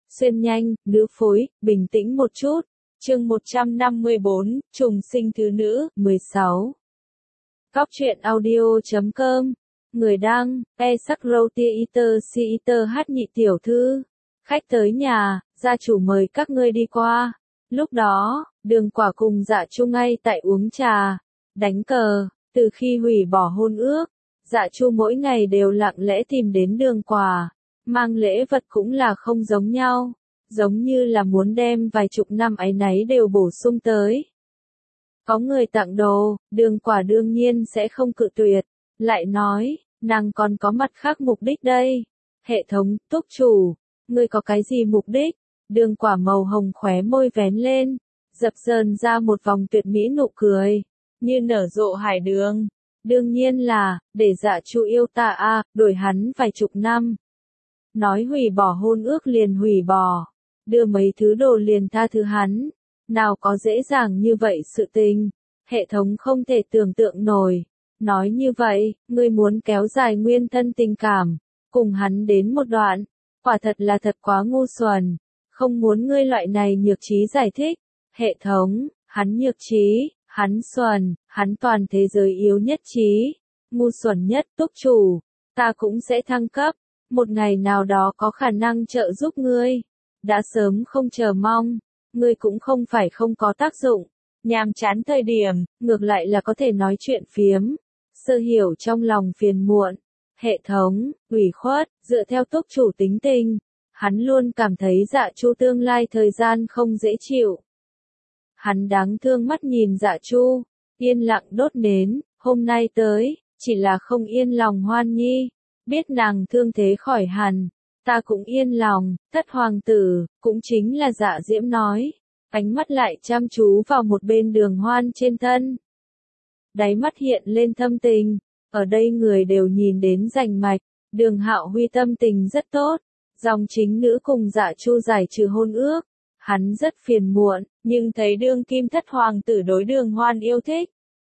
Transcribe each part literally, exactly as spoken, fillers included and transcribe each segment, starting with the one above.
xuyên nhanh, nữ phối, bình tĩnh một chút. Chương một trăm năm mươi bốn, trùng sinh thứ nữ, mười sáu. Góc truyện audio chấm com. Người đăng, e sắc râu tia iter si iter hát nhị tiểu thư. Khách tới nhà, gia chủ mời các ngươi đi qua. Lúc đó, Đường Quả cùng Dạ Chu ngay tại uống trà, đánh cờ. Từ khi hủy bỏ hôn ước, Dạ Chu mỗi ngày đều lặng lẽ tìm đến Đường Quả, mang lễ vật cũng là không giống nhau, giống như là muốn đem vài chục năm áy náy đều bổ sung tới. Có người tặng đồ, Đường Quả đương nhiên sẽ không cự tuyệt, lại nói, nàng còn có mặt khác mục đích đây. Hệ thống, túc chủ, ngươi có cái gì mục đích? Đường Quả màu hồng khóe môi vén lên, dập dờn ra một vòng tuyệt mỹ nụ cười, như nở rộ hải đường. Đương nhiên là, để Dạ Chu yêu ta a, à, đổi hắn vài chục năm. Nói hủy bỏ hôn ước liền hủy bỏ, đưa mấy thứ đồ liền tha thứ hắn. Nào có dễ dàng như vậy sự tình, hệ thống không thể tưởng tượng nổi. Nói như vậy, ngươi muốn kéo dài nguyên thân tình cảm, cùng hắn đến một đoạn, quả thật là thật quá ngu xuẩn, không muốn ngươi loại này nhược trí giải thích. Hệ thống, hắn nhược trí, hắn xuẩn, hắn toàn thế giới yếu nhất trí, ngu xuẩn nhất. Túc chủ, ta cũng sẽ thăng cấp, một ngày nào đó có khả năng trợ giúp ngươi, đã sớm không chờ mong, ngươi cũng không phải không có tác dụng, nhàm chán thời điểm, ngược lại là có thể nói chuyện phiếm, sơ hiểu trong lòng phiền muộn. Hệ thống, ủy khuất, dựa theo túc chủ tính tình, hắn luôn cảm thấy Dạ Chu tương lai thời gian không dễ chịu. Hắn đáng thương mắt nhìn Dạ Chu, yên lặng đốt nến, hôm nay tới, chỉ là không yên lòng Hoan Nhi, biết nàng thương thế khỏi hẳn, ta cũng yên lòng. Thất hoàng tử, cũng chính là Dạ Diễm nói, ánh mắt lại chăm chú vào một bên Đường Hoan trên thân. Đáy mắt hiện lên thâm tình, ở đây người đều nhìn đến rành mạch, Đường Hạo Huy tâm tình rất tốt, dòng chính nữ cùng Dạ Chu giải trừ hôn ước. Hắn rất phiền muộn, nhưng thấy đương kim thất hoàng tử đối Đường Hoan yêu thích.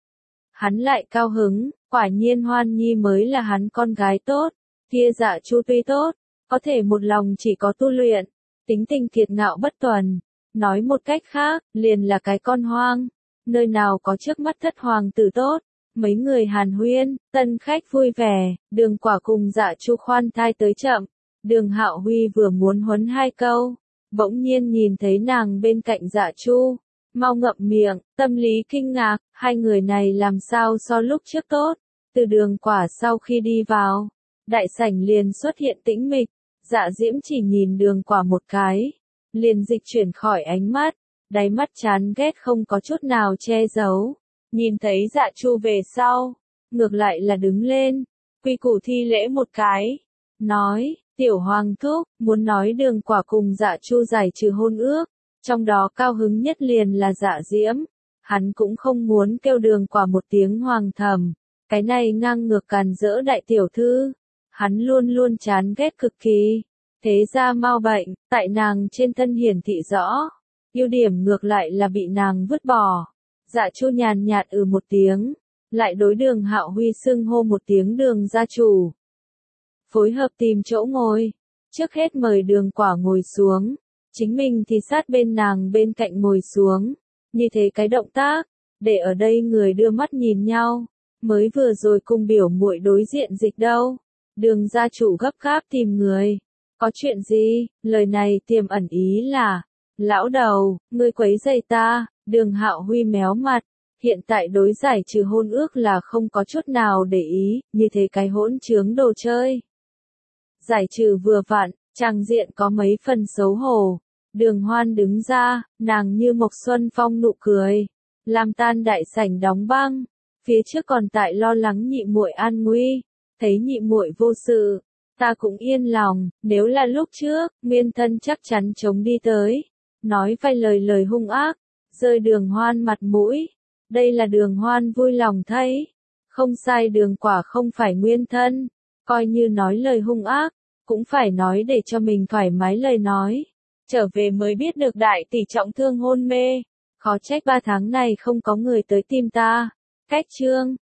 Hắn lại cao hứng, quả nhiên Hoan Nhi mới là hắn con gái tốt, kia Dạ Chu tuy tốt, có thể một lòng chỉ có tu luyện, tính tình kiệt ngạo bất tuần, nói một cách khác, liền là cái con hoang, nơi nào có trước mắt thất hoàng tử tốt. Mấy người hàn huyên, tân khách vui vẻ, Đường Quả cùng Dạ Chu khoan thai tới chậm, Đường Hạo Huy vừa muốn huấn hai câu, bỗng nhiên nhìn thấy nàng bên cạnh Dạ Chu, mau ngậm miệng, tâm lý kinh ngạc, hai người này làm sao so lúc trước tốt. Từ Đường Quả sau khi đi vào, đại sảnh liền xuất hiện tĩnh mịch, Dạ Diễm chỉ nhìn Đường Quả một cái, liền dịch chuyển khỏi ánh mắt, đáy mắt chán ghét không có chút nào che giấu. Nhìn thấy Dạ Chu về sau, ngược lại là đứng lên, quy củ thi lễ một cái, nói, tiểu hoàng thúc, muốn nói Đường Quả cùng Dạ Chu giải trừ hôn ước, trong đó cao hứng nhất liền là Dạ Diễm, hắn cũng không muốn kêu Đường Quả một tiếng hoàng thầm, cái này ngang ngược càn rỡ đại tiểu thư, hắn luôn luôn chán ghét cực kỳ. Thế ra mau bệnh, tại nàng trên thân hiển thị rõ, ưu điểm ngược lại là bị nàng vứt bỏ. Dạ Chu nhàn nhạt ừ một tiếng, lại đối Đường Hạo Huy xưng hô một tiếng Đường gia chủ. Phối hợp tìm chỗ ngồi, trước hết mời Đường Quả ngồi xuống, chính mình thì sát bên nàng bên cạnh ngồi xuống, như thế cái động tác, để ở đây người đưa mắt nhìn nhau, mới vừa rồi cùng biểu muội đối diện dịch đâu. Đường gia chủ gấp gáp tìm người, có chuyện gì? Lời này tiềm ẩn ý là, lão đầu, ngươi quấy rầy ta. Đường Hạo Huy méo mặt, hiện tại đối giải trừ hôn ước là không có chút nào để ý, như thế cái hỗn trướng đồ chơi. Giải trừ vừa vặn, trang diện có mấy phần xấu hổ. Đường Hoan đứng ra, nàng như Mộc Xuân Phong nụ cười, làm tan đại sảnh đóng băng, phía trước còn tại lo lắng nhị muội an nguy, thấy nhị muội vô sự, ta cũng yên lòng. Nếu là lúc trước, nguyên thân chắc chắn chống đi tới, nói vài lời lời hung ác, rơi Đường Hoan mặt mũi. Đây là Đường Hoan vui lòng thấy, không sai, Đường Quả không phải nguyên thân, coi như nói lời hung ác, cũng phải nói để cho mình thoải mái lời nói. Trở về mới biết được đại tỷ trọng thương hôn mê, khó trách ba tháng này không có người tới tìm ta. Cách chương